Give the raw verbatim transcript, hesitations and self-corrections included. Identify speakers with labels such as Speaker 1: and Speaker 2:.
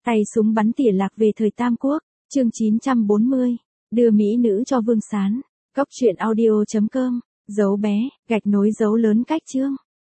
Speaker 1: Tay súng bắn tỉa lạc về thời Tam Quốc, chương chín trăm bốn mươi, đưa mỹ nữ cho Vương Sán. Cóc truyện audio chấm com, dấu bé, gạch nối dấu lớn cách chương.